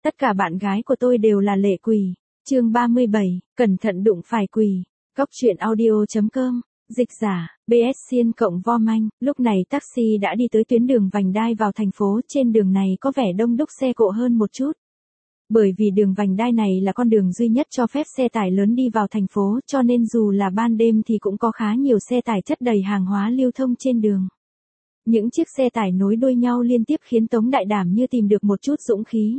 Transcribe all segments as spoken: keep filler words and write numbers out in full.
Tất cả bạn gái của tôi đều là lệ quỷ. Chương ba mươi bảy, cẩn thận đụng phải quỷ. Góc truyện audio chấm com, dịch giả, bê ét Xiên cộng Vom Anh. Lúc này taxi đã đi tới tuyến đường vành đai vào thành phố, trên đường này có vẻ đông đúc xe cộ hơn một chút. Bởi vì đường vành đai này là con đường duy nhất cho phép xe tải lớn đi vào thành phố, cho nên dù là ban đêm thì cũng có khá nhiều xe tải chất đầy hàng hóa lưu thông trên đường. Những chiếc xe tải nối đuôi nhau liên tiếp khiến Tống Đại Đảm như tìm được một chút dũng khí.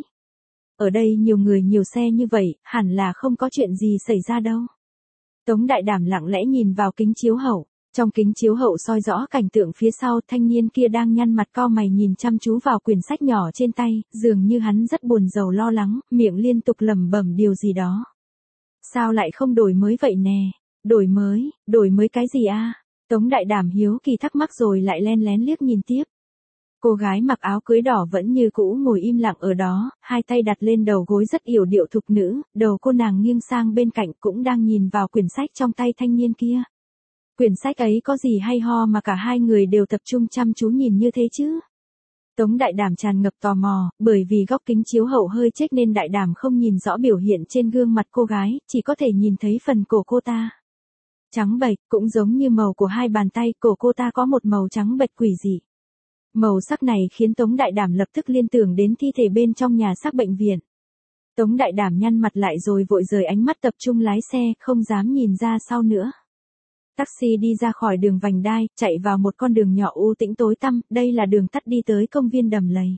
Ở đây nhiều người nhiều xe như vậy, hẳn là không có chuyện gì xảy ra đâu. Tống Đại Đảm lặng lẽ nhìn vào kính chiếu hậu. Trong kính chiếu hậu soi rõ cảnh tượng phía sau, thanh niên kia đang nhăn mặt cau mày nhìn chăm chú vào quyển sách nhỏ trên tay, dường như hắn rất buồn rầu lo lắng, miệng liên tục lẩm bẩm điều gì đó. Sao lại không đổi mới vậy nè? Đổi mới, đổi mới cái gì a? Tống Đại Đảm hiếu kỳ thắc mắc rồi lại len lén liếc nhìn tiếp. Cô gái mặc áo cưới đỏ vẫn như cũ ngồi im lặng ở đó, hai tay đặt lên đầu gối rất yểu điệu thục nữ, đầu cô nàng nghiêng sang bên cạnh cũng đang nhìn vào quyển sách trong tay thanh niên kia. Quyển sách ấy có gì hay ho mà cả hai người đều tập trung chăm chú nhìn như thế chứ? Tống Đại Đảm tràn ngập tò mò, bởi vì góc kính chiếu hậu hơi chếch nên Đại Đảm không nhìn rõ biểu hiện trên gương mặt cô gái, chỉ có thể nhìn thấy phần cổ cô ta. Trắng bệch, cũng giống như màu của hai bàn tay, cổ cô ta có một màu trắng bệch quỷ dị. Màu sắc này khiến Tống Đại Đảm lập tức liên tưởng đến thi thể bên trong nhà xác bệnh viện. Tống Đại Đảm nhăn mặt lại rồi vội rời ánh mắt tập trung lái xe, không dám nhìn ra sau nữa. Taxi đi ra khỏi đường vành đai, chạy vào một con đường nhỏ u tĩnh tối tăm, đây là đường tắt đi tới công viên Đầm Lầy.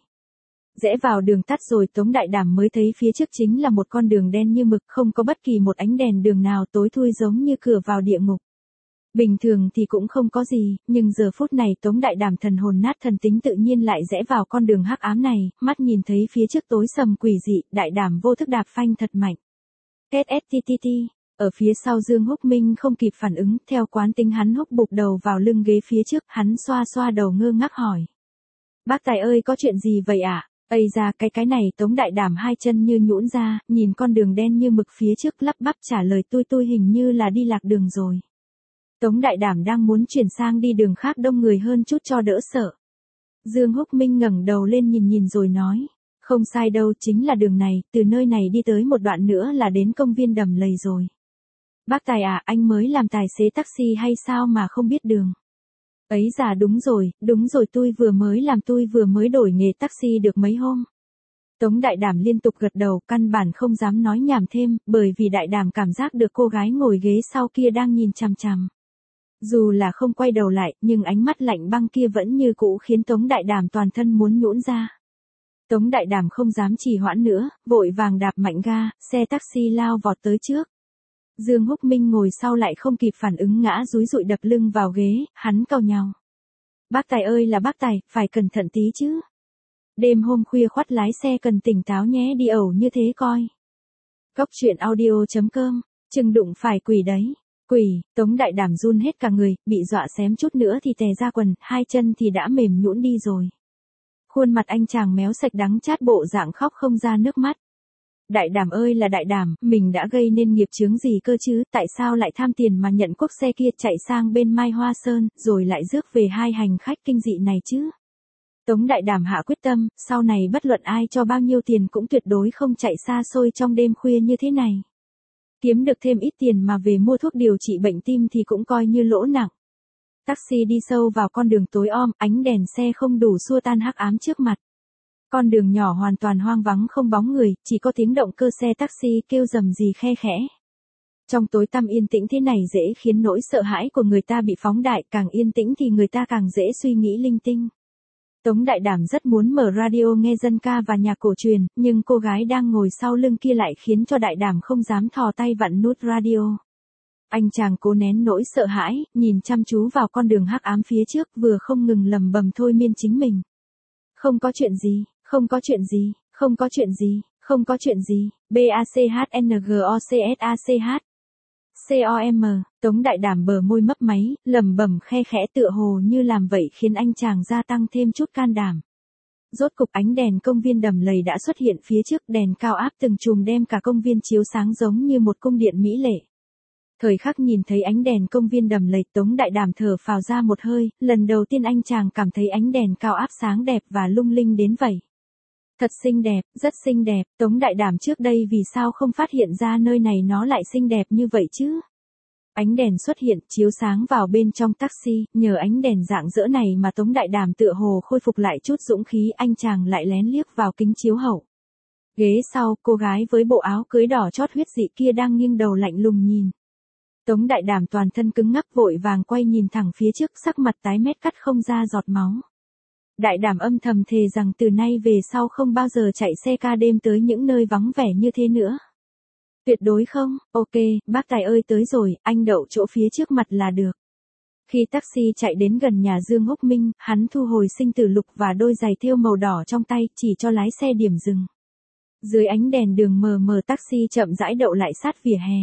Rẽ vào đường tắt rồi Tống Đại Đảm mới thấy phía trước chính là một con đường đen như mực, không có bất kỳ một ánh đèn đường nào, tối thui giống như cửa vào địa ngục. Bình thường thì cũng không có gì, nhưng giờ phút này Tống Đại Đảm thần hồn nát thần tính tự nhiên lại rẽ vào con đường hắc ám này, mắt nhìn thấy phía trước tối sầm quỷ dị, Đại Đảm vô thức đạp phanh thật mạnh. Két ét tê tê tê. Ở phía sau Dương Húc Minh không kịp phản ứng, theo quán tính hắn húc bụp đầu vào lưng ghế phía trước, hắn xoa xoa đầu ngơ ngác hỏi. Bác Tài ơi, có chuyện gì vậy ạ? À? Ây ra cái cái này. Tống Đại Đảm hai chân như nhũn ra, nhìn con đường đen như mực phía trước lắp bắp trả lời tui tui hình như là đi lạc đường rồi. Tống Đại Đảm đang muốn chuyển sang đi đường khác đông người hơn chút cho đỡ sợ. Dương Húc Minh ngẩng đầu lên nhìn nhìn rồi nói. Không sai đâu, chính là đường này, từ nơi này đi tới một đoạn nữa là đến công viên Đầm Lầy rồi. Bác Tài à, anh mới làm tài xế taxi hay sao mà không biết đường? Ấy già đúng rồi, đúng rồi tôi vừa mới làm tôi vừa mới đổi nghề taxi được mấy hôm. Tống Đại Đảm liên tục gật đầu, căn bản không dám nói nhảm thêm, bởi vì Đại Đảm cảm giác được cô gái ngồi ghế sau kia đang nhìn chằm chằm. Dù là không quay đầu lại, nhưng ánh mắt lạnh băng kia vẫn như cũ khiến Tống Đại Đảm toàn thân muốn nhũn ra. Tống Đại Đảm không dám trì hoãn nữa, vội vàng đạp mạnh ga, xe taxi lao vọt tới trước. Dương Húc Minh ngồi sau lại không kịp phản ứng ngã dúi dụi đập lưng vào ghế, hắn cau nhàu. Bác Tài ơi là bác Tài, phải cẩn thận tí chứ. Đêm hôm khuya khoắt lái xe cần tỉnh táo nhé, đi ẩu như thế coi. Góc truyện audio chấm com, chừng đụng phải quỷ đấy. Quỷ, Tống Đại Đảm run hết cả người, bị dọa xém chút nữa thì tè ra quần, hai chân thì đã mềm nhũn đi rồi. Khuôn mặt anh chàng méo sạch đắng chát bộ dạng khóc không ra nước mắt. Đại Đảm ơi là Đại Đảm, mình đã gây nên nghiệp chướng gì cơ chứ, tại sao lại tham tiền mà nhận quốc xe kia chạy sang bên Mai Hoa Sơn, rồi lại rước về hai hành khách kinh dị này chứ. Tống Đại Đảm hạ quyết tâm, sau này bất luận ai cho bao nhiêu tiền cũng tuyệt đối không chạy xa xôi trong đêm khuya như thế này. Kiếm được thêm ít tiền mà về mua thuốc điều trị bệnh tim thì cũng coi như lỗ nặng. Taxi đi sâu vào con đường tối om, ánh đèn xe không đủ xua tan hắc ám trước mặt. Con đường nhỏ hoàn toàn hoang vắng không bóng người, chỉ có tiếng động cơ xe taxi kêu rầm rì khe khẽ. Trong tối tăm yên tĩnh thế này dễ khiến nỗi sợ hãi của người ta bị phóng đại, càng yên tĩnh thì người ta càng dễ suy nghĩ linh tinh. Tống Đại Đảm rất muốn mở radio nghe dân ca và nhạc cổ truyền, nhưng cô gái đang ngồi sau lưng kia lại khiến cho Đại Đảm không dám thò tay vặn nút radio. Anh chàng cố nén nỗi sợ hãi, nhìn chăm chú vào con đường hắc ám phía trước, vừa không ngừng lầm bầm thôi miên chính mình. Không có chuyện gì, không có chuyện gì, không có chuyện gì, không có chuyện gì, B A C H N G O C S A C H. C O M, Tống Đại Đảm bờ môi mấp máy, lầm bầm khe khẽ tựa hồ như làm vậy khiến anh chàng gia tăng thêm chút can đảm. Rốt cục ánh đèn công viên Đầm Lầy đã xuất hiện phía trước, đèn cao áp từng chùm đem cả công viên chiếu sáng giống như một cung điện mỹ lệ. Thời khắc nhìn thấy ánh đèn công viên Đầm Lầy, Tống Đại Đảm thở phào ra một hơi, lần đầu tiên anh chàng cảm thấy ánh đèn cao áp sáng đẹp và lung linh đến vậy. Thật xinh đẹp, rất xinh đẹp, Tống Đại Đảm trước đây vì sao không phát hiện ra nơi này nó lại xinh đẹp như vậy chứ? Ánh đèn xuất hiện, chiếu sáng vào bên trong taxi, nhờ ánh đèn rạng rỡ này mà Tống Đại Đảm tựa hồ khôi phục lại chút dũng khí, anh chàng lại lén liếc vào kính chiếu hậu. Ghế sau, cô gái với bộ áo cưới đỏ chót huyết dị kia đang nghiêng đầu lạnh lùng nhìn. Tống Đại Đảm toàn thân cứng ngắc vội vàng quay nhìn thẳng phía trước, sắc mặt tái mét cắt không ra giọt máu. Đại Đảm âm thầm thề rằng từ nay về sau không bao giờ chạy xe ca đêm tới những nơi vắng vẻ như thế nữa. Tuyệt đối không, ok, bác Tài ơi tới rồi, anh đậu chỗ phía trước mặt là được. Khi taxi chạy đến gần nhà Dương Húc Minh, hắn thu hồi sinh tử lục và đôi giày thêu màu đỏ trong tay, chỉ cho lái xe điểm dừng. Dưới ánh đèn đường mờ mờ taxi chậm rãi đậu lại sát vỉa hè.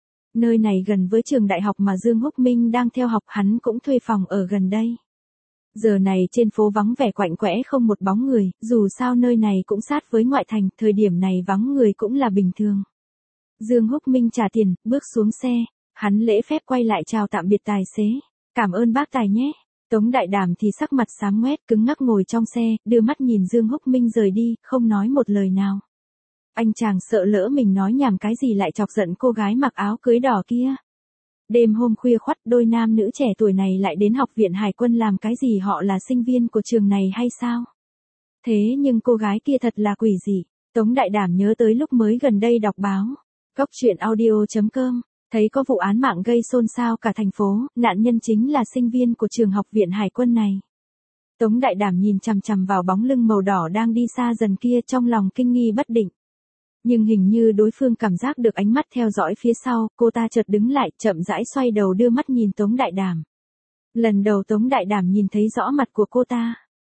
Nơi này gần với trường đại học mà Dương Húc Minh đang theo học, hắn cũng thuê phòng ở gần đây. Giờ này trên phố vắng vẻ quạnh quẽ không một bóng người, dù sao nơi này cũng sát với ngoại thành, thời điểm này vắng người cũng là bình thường. Dương Húc Minh trả tiền, bước xuống xe, hắn lễ phép quay lại chào tạm biệt tài xế. Cảm ơn bác Tài nhé. Tống Đại Đảm thì sắc mặt xám ngoét, cứng ngắc ngồi trong xe, đưa mắt nhìn Dương Húc Minh rời đi, không nói một lời nào. Anh chàng sợ lỡ mình nói nhảm cái gì lại chọc giận cô gái mặc áo cưới đỏ kia. Đêm hôm khuya khoắt, đôi nam nữ trẻ tuổi này lại đến học viện Hải quân làm cái gì, họ là sinh viên của trường này hay sao? Thế nhưng cô gái kia thật là quỷ dị. Tống Đại Đảm nhớ tới lúc mới gần đây đọc báo. Góc truyện audio chấm com, thấy có vụ án mạng gây xôn xao cả thành phố, nạn nhân chính là sinh viên của trường học viện Hải quân này. Tống Đại Đảm nhìn chằm chằm vào bóng lưng màu đỏ đang đi xa dần kia, trong lòng kinh nghi bất định. Nhưng hình như đối phương cảm giác được ánh mắt theo dõi phía sau, cô ta chợt đứng lại, chậm rãi xoay đầu đưa mắt nhìn Tống Đại Đảm. Lần đầu Tống Đại Đảm nhìn thấy rõ mặt của cô ta.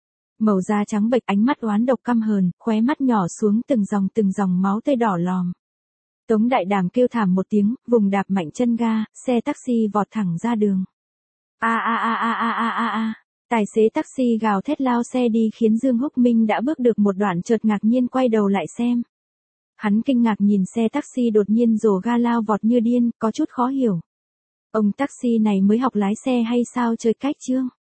Màu da trắng bệch, ánh mắt oán độc căm hờn, khóe mắt nhỏ xuống từng dòng từng dòng máu tươi đỏ lòm. Tống Đại Đảm kêu thảm một tiếng, vùng đạp mạnh chân ga, xe taxi vọt thẳng ra đường. A a a a a a a a. Tài xế taxi gào thét lao xe đi khiến Dương Húc Minh đã bước được một đoạn chợt ngạc nhiên quay đầu lại xem. Hắn kinh ngạc nhìn xe taxi đột nhiên rồ ga lao vọt như điên, có chút khó hiểu. Ông taxi này mới học lái xe hay sao, chơi cách chương?